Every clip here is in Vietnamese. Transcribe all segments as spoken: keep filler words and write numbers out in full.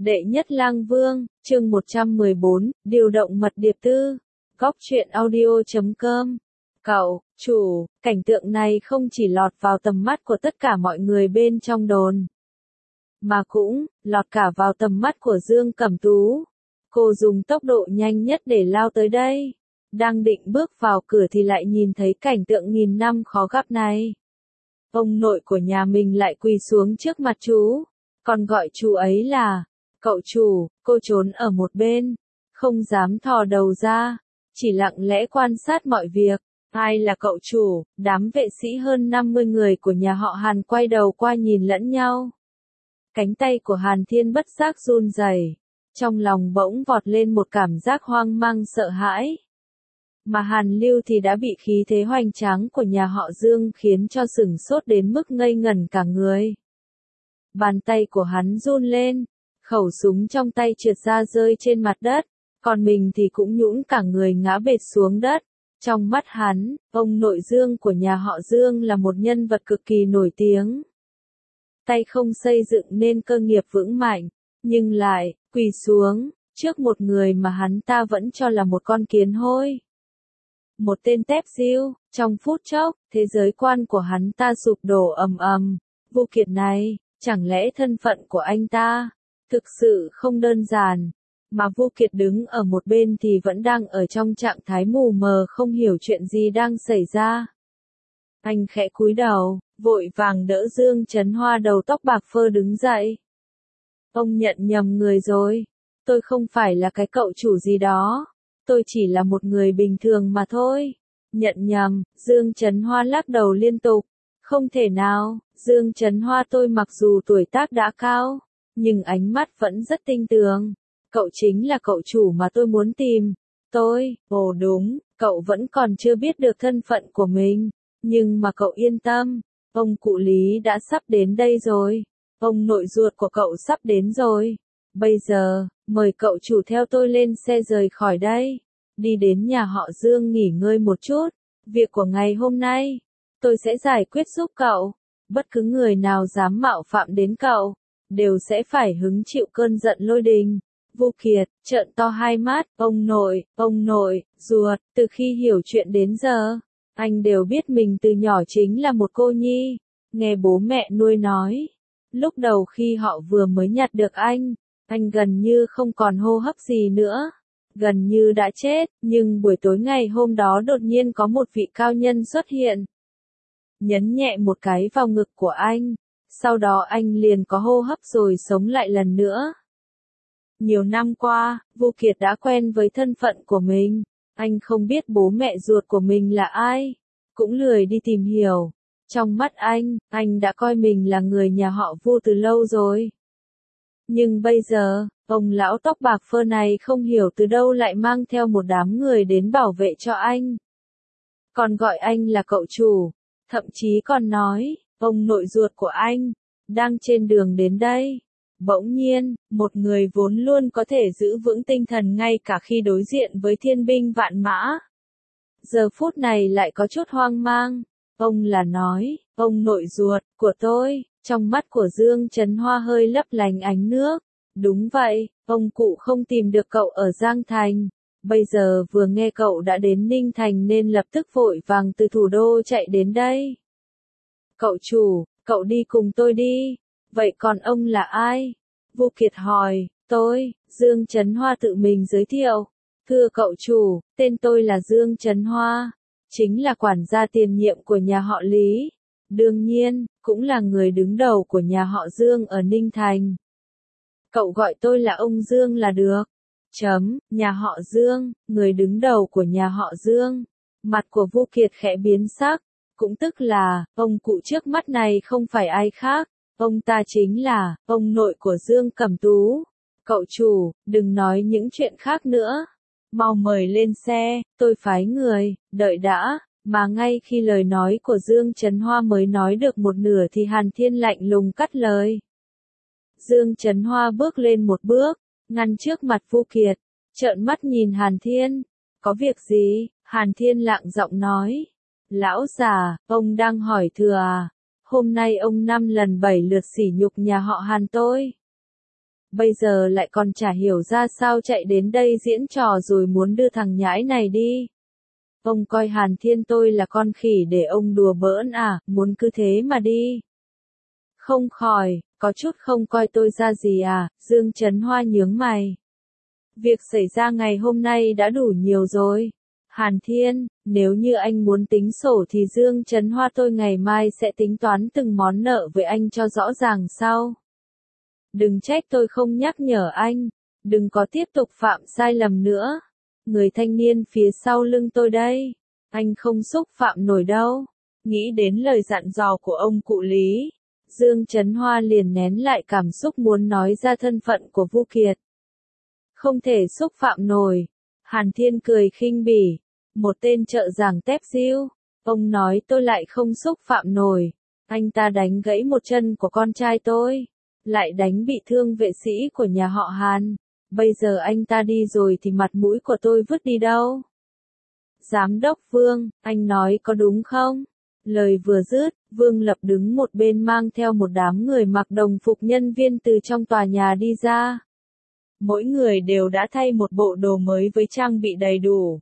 Đệ nhất lang vương, chương một trăm mười bốn, điều động mật điệp tư. Góc truyện audio chấm com. Cậu, chủ, cảnh tượng này không chỉ lọt vào tầm mắt của tất cả mọi người bên trong đồn, mà cũng lọt cả vào tầm mắt của Dương Cẩm Tú. Cô dùng tốc độ nhanh nhất để lao tới đây. Đang định bước vào cửa thì lại nhìn thấy cảnh tượng nghìn năm khó gặp này. Ông nội của nhà mình lại quỳ xuống trước mặt chú, còn gọi chú ấy là cậu chủ. Cô trốn ở một bên, không dám thò đầu ra, chỉ lặng lẽ quan sát mọi việc. Ai là cậu chủ? Đám vệ sĩ hơn năm mươi người của nhà họ Hàn quay đầu qua nhìn lẫn nhau. Cánh tay của Hàn Thiên bất giác run rẩy, trong lòng bỗng vọt lên một cảm giác hoang mang sợ hãi. Mà Hàn Lưu thì đã bị khí thế hoành tráng của nhà họ Dương khiến cho sửng sốt đến mức ngây ngẩn cả người. Bàn tay của hắn run lên, khẩu súng trong tay trượt ra rơi trên mặt đất, còn mình thì cũng nhũn cả người ngã bệt xuống đất. Trong mắt hắn, ông nội Dương của nhà họ Dương là một nhân vật cực kỳ nổi tiếng. Tay không xây dựng nên cơ nghiệp vững mạnh, nhưng lại quỳ xuống trước một người mà hắn ta vẫn cho là một con kiến hôi. Một tên tép diêu. Trong phút chốc, thế giới quan của hắn ta sụp đổ ầm ầm. Vô Kiệt này, chẳng lẽ thân phận của anh ta thực sự không đơn giản, mà Vô Kiệt đứng ở một bên thì vẫn đang ở trong trạng thái mù mờ không hiểu chuyện gì đang xảy ra. Anh khẽ cúi đầu, vội vàng đỡ Dương Chấn Hoa đầu tóc bạc phơ đứng dậy. Ông nhận nhầm người rồi, tôi không phải là cái cậu chủ gì đó, tôi chỉ là một người bình thường mà thôi. Nhận nhầm, Dương Chấn Hoa lắc đầu liên tục. Không thể nào, Dương Chấn Hoa tôi mặc dù tuổi tác đã cao, nhưng ánh mắt vẫn rất tinh tường. Cậu chính là cậu chủ mà tôi muốn tìm. Tôi, ồ đúng, cậu vẫn còn chưa biết được thân phận của mình. Nhưng mà cậu yên tâm, ông cụ Lý đã sắp đến đây rồi. Ông nội ruột của cậu sắp đến rồi. Bây giờ, mời cậu chủ theo tôi lên xe rời khỏi đây. Đi đến nhà họ Dương nghỉ ngơi một chút. Việc của ngày hôm nay, tôi sẽ giải quyết giúp cậu. Bất cứ người nào dám mạo phạm đến cậu, đều sẽ phải hứng chịu cơn giận lôi đình. Vô Kiệt trợn to hai mắt, ông nội, ông nội, ruột, từ khi hiểu chuyện đến giờ, anh đều biết mình từ nhỏ chính là một cô nhi. Nghe bố mẹ nuôi nói, lúc đầu khi họ vừa mới nhặt được anh, anh gần như không còn hô hấp gì nữa, gần như đã chết, nhưng buổi tối ngày hôm đó đột nhiên có một vị cao nhân xuất hiện, nhấn nhẹ một cái vào ngực của anh, sau đó anh liền có hô hấp rồi sống lại lần nữa. Nhiều năm qua, Vô Kiệt đã quen với thân phận của mình, anh không biết bố mẹ ruột của mình là ai, cũng lười đi tìm hiểu. Trong mắt anh, anh đã coi mình là người nhà họ Vu từ lâu rồi. Nhưng bây giờ, ông lão tóc bạc phơ này không hiểu từ đâu lại mang theo một đám người đến bảo vệ cho anh. Còn gọi anh là cậu chủ, thậm chí còn nói, ông nội ruột của anh đang trên đường đến đây. Bỗng nhiên, một người vốn luôn có thể giữ vững tinh thần ngay cả khi đối diện với thiên binh vạn mã, giờ phút này lại có chút hoang mang. Ông là nói, ông nội ruột của tôi. Trong mắt của Dương Chấn Hoa hơi lấp lánh ánh nước. Đúng vậy, ông cụ không tìm được cậu ở Giang Thành. Bây giờ vừa nghe cậu đã đến Ninh Thành nên lập tức vội vàng từ thủ đô chạy đến đây. Cậu chủ, cậu đi cùng tôi đi. Vậy còn ông là ai? Vô Kiệt hỏi. Tôi, Dương Chấn Hoa tự mình giới thiệu. Thưa cậu chủ, tên tôi là Dương Chấn Hoa, chính là quản gia tiền nhiệm của nhà họ Lý. Đương nhiên, cũng là người đứng đầu của nhà họ Dương ở Ninh Thành. Cậu gọi tôi là ông Dương là được. Chấm, nhà họ Dương, người đứng đầu của nhà họ Dương. Mặt của Vô Kiệt khẽ biến sắc, cũng tức là, ông cụ trước mắt này không phải ai khác, ông ta chính là, ông nội của Dương Cẩm Tú. Cậu chủ, đừng nói những chuyện khác nữa. Mau mời lên xe, tôi phái người, đợi đã. Mà ngay khi lời nói của Dương Chấn Hoa mới nói được một nửa thì Hàn Thiên lạnh lùng cắt lời. Dương Chấn Hoa bước lên một bước, ngăn trước mặt Vô Kiệt, trợn mắt nhìn Hàn Thiên. Có việc gì? Hàn Thiên lặng giọng nói. Lão già, ông đang hỏi thừa à? Hôm nay ông năm lần bảy lượt sỉ nhục nhà họ Hàn tôi. bây giờ lại còn chả hiểu ra sao chạy đến đây diễn trò rồi muốn đưa thằng nhãi này đi. Ông coi Hàn Thiên tôi là con khỉ để ông đùa bỡn à, muốn cứ thế mà đi. Không khỏi, có chút không coi tôi ra gì à, Dương Trấn Hoa nhướng mày. Việc xảy ra ngày hôm nay đã đủ nhiều rồi. Hàn Thiên, nếu như anh muốn tính sổ thì Dương Trấn Hoa tôi ngày mai sẽ tính toán từng món nợ với anh cho rõ ràng sau. Đừng trách tôi không nhắc nhở anh, đừng có tiếp tục phạm sai lầm nữa. Người thanh niên phía sau lưng tôi đây, anh không xúc phạm nổi đâu. Nghĩ đến lời dặn dò của ông cụ Lý, Dương Trấn Hoa liền nén lại cảm xúc muốn nói ra thân phận của Vu Kiệt. Không thể xúc phạm nổi. Hàn Thiên cười khinh bỉ, một tên trợ giảng tép diêu. Ông nói tôi lại không xúc phạm nổi. Anh ta đánh gãy một chân của con trai tôi, lại đánh bị thương vệ sĩ của nhà họ Hàn. Bây giờ anh ta đi rồi thì mặt mũi của tôi vứt đi đâu? Giám đốc Vương, anh nói có đúng không? Lời vừa dứt, Vương Lập đứng một bên mang theo một đám người mặc đồng phục nhân viên từ trong tòa nhà đi ra. Mỗi người đều đã thay một bộ đồ mới với trang bị đầy đủ.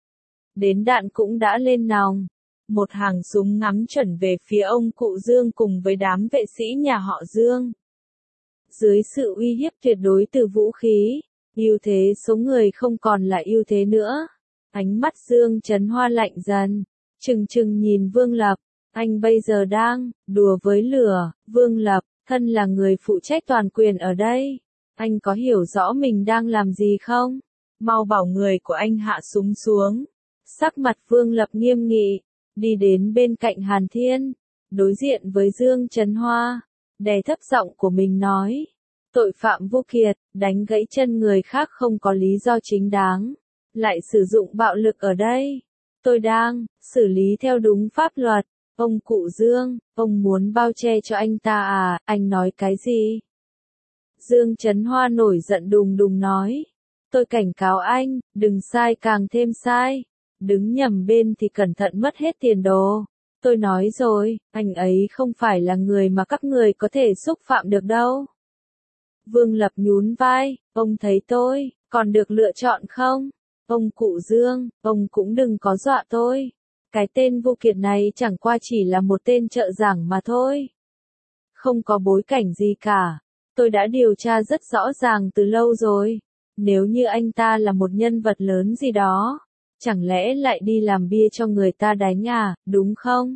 Đến đạn cũng đã lên nòng. Một hàng súng ngắm chuẩn về phía ông cụ Dương cùng với đám vệ sĩ nhà họ Dương. Dưới sự uy hiếp tuyệt đối từ vũ khí, ưu thế số người không còn là ưu thế nữa. Ánh mắt Dương Trấn Hoa lạnh dần, trừng trừng nhìn Vương Lập. Anh bây giờ đang đùa với lửa. Vương Lập, thân là người phụ trách toàn quyền ở đây. Anh có hiểu rõ mình đang làm gì không? Mau bảo người của anh hạ súng xuống. Sắc mặt Vương Lập nghiêm nghị, đi đến bên cạnh Hàn Thiên, đối diện với Dương Trấn Hoa, đè thấp giọng của mình nói. Tội phạm Vu Kiệt, đánh gãy chân người khác không có lý do chính đáng, lại sử dụng bạo lực ở đây. Tôi đang xử lý theo đúng pháp luật. Ông cụ Dương, ông muốn bao che cho anh ta à, anh nói cái gì? Dương Trấn Hoa nổi giận đùng đùng nói. Tôi cảnh cáo anh, đừng sai càng thêm sai. Đứng nhầm bên thì cẩn thận mất hết tiền đồ. Tôi nói rồi, anh ấy không phải là người mà các người có thể xúc phạm được đâu. Vương Lập nhún vai, ông thấy tôi còn được lựa chọn không? Ông cụ Dương, ông cũng đừng có dọa tôi. Cái tên Vu Kiệt này chẳng qua chỉ là một tên trợ giảng mà thôi. Không có bối cảnh gì cả. Tôi đã điều tra rất rõ ràng từ lâu rồi. Nếu như anh ta là một nhân vật lớn gì đó, chẳng lẽ lại đi làm bia cho người ta đánh à, đúng không?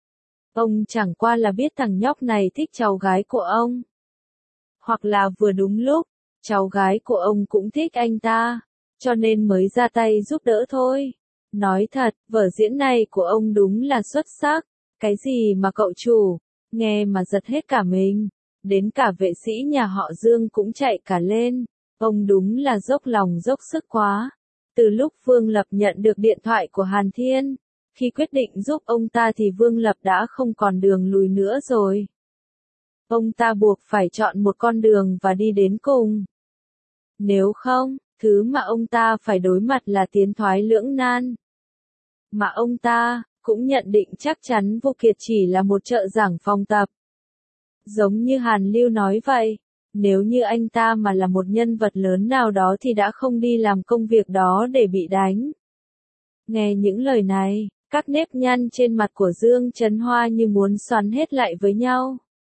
Ông chẳng qua là biết thằng nhóc này thích cháu gái của ông. Hoặc là vừa đúng lúc, cháu gái của ông cũng thích anh ta, cho nên mới ra tay giúp đỡ thôi. Nói thật, vở diễn này của ông đúng là xuất sắc. Cái gì mà cậu chủ, nghe mà giật hết cả mình. Đến cả vệ sĩ nhà họ Dương cũng chạy cả lên. Ông đúng là dốc lòng dốc sức quá. Từ lúc Vương Lập nhận được điện thoại của Hàn Thiên, khi quyết định giúp ông ta thì Vương Lập đã không còn đường lùi nữa rồi. Ông ta buộc phải chọn một con đường và đi đến cùng. Nếu không, thứ mà ông ta phải đối mặt là tiến thoái lưỡng nan. Mà ông ta cũng nhận định chắc chắn Vu Kiệt chỉ là một trợ giảng phòng tập. Giống như Hàn Lưu nói vậy, nếu như anh ta mà là một nhân vật lớn nào đó thì đã không đi làm công việc đó để bị đánh. Nghe những lời này, các nếp nhăn trên mặt của Dương Trấn Hoa như muốn xoắn hết lại với nhau.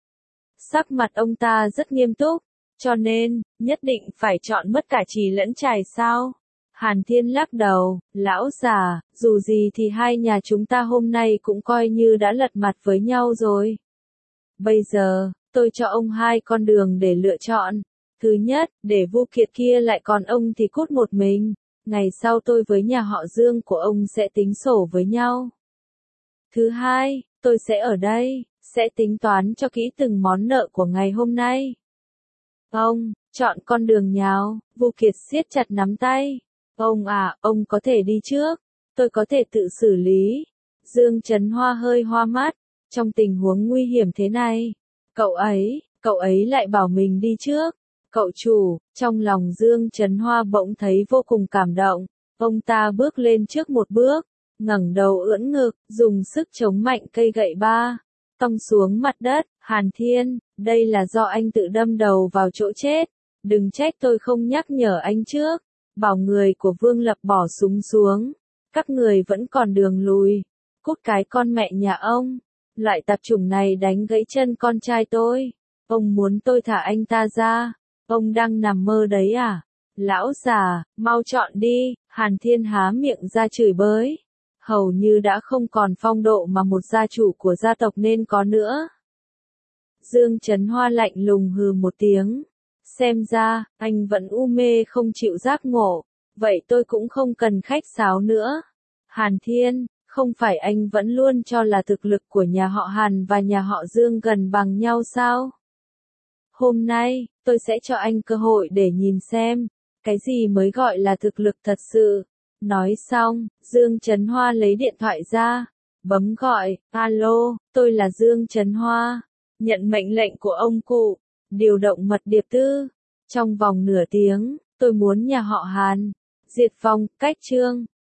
Sắc mặt ông ta rất nghiêm túc, cho nên, nhất định phải chọn mất cả chì lẫn chài sao? Hàn Thiên lắc đầu, lão già, dù gì thì hai nhà chúng ta hôm nay cũng coi như đã lật mặt với nhau rồi. Bây giờ, tôi cho ông hai con đường để lựa chọn. Thứ nhất, để Vu Kiệt kia lại còn ông thì cút một mình. Ngày sau tôi với nhà họ Dương của ông sẽ tính sổ với nhau. Thứ hai, tôi sẽ ở đây, sẽ tính toán cho kỹ từng món nợ của ngày hôm nay. Ông, chọn con đường nào? Vu Kiệt siết chặt nắm tay. Ông à, ông có thể đi trước, tôi có thể tự xử lý. Dương Trấn Hoa hơi hoa mắt, trong tình huống nguy hiểm thế này, cậu ấy, cậu ấy lại bảo mình đi trước. Cậu chủ, trong lòng Dương Trấn Hoa bỗng thấy vô cùng cảm động. Ông ta bước lên trước một bước, ngẩng đầu ưỡn ngực, dùng sức chống mạnh cây gậy ba, tông xuống mặt đất. Hàn Thiên, đây là do anh tự đâm đầu vào chỗ chết. Đừng trách tôi không nhắc nhở anh trước. Bảo người của Vương Lập bỏ súng xuống. Các người vẫn còn đường lùi. Cút cái con mẹ nhà ông. Loại tạp chủng này đánh gãy chân con trai tôi. Ông muốn tôi thả anh ta ra. Ông đang nằm mơ đấy à? Lão già, mau chọn đi. Hàn Thiên há miệng ra chửi bới. Hầu như đã không còn phong độ mà một gia chủ của gia tộc nên có nữa. Dương Chấn Hoa lạnh lùng hừ một tiếng. Xem ra, anh vẫn u mê không chịu giác ngộ. Vậy tôi cũng không cần khách sáo nữa. Hàn Thiên, không phải anh vẫn luôn cho là thực lực của nhà họ Hàn và nhà họ Dương gần bằng nhau sao? Hôm nay, tôi sẽ cho anh cơ hội để nhìn xem, cái gì mới gọi là thực lực thật sự. Nói xong, Dương Chấn Hoa lấy điện thoại ra, bấm gọi, alo, tôi là Dương Chấn Hoa, nhận mệnh lệnh của ông cụ, điều động mật điệp tư. Trong vòng nửa tiếng, tôi muốn nhà họ Hàn diệt vong, cách chương.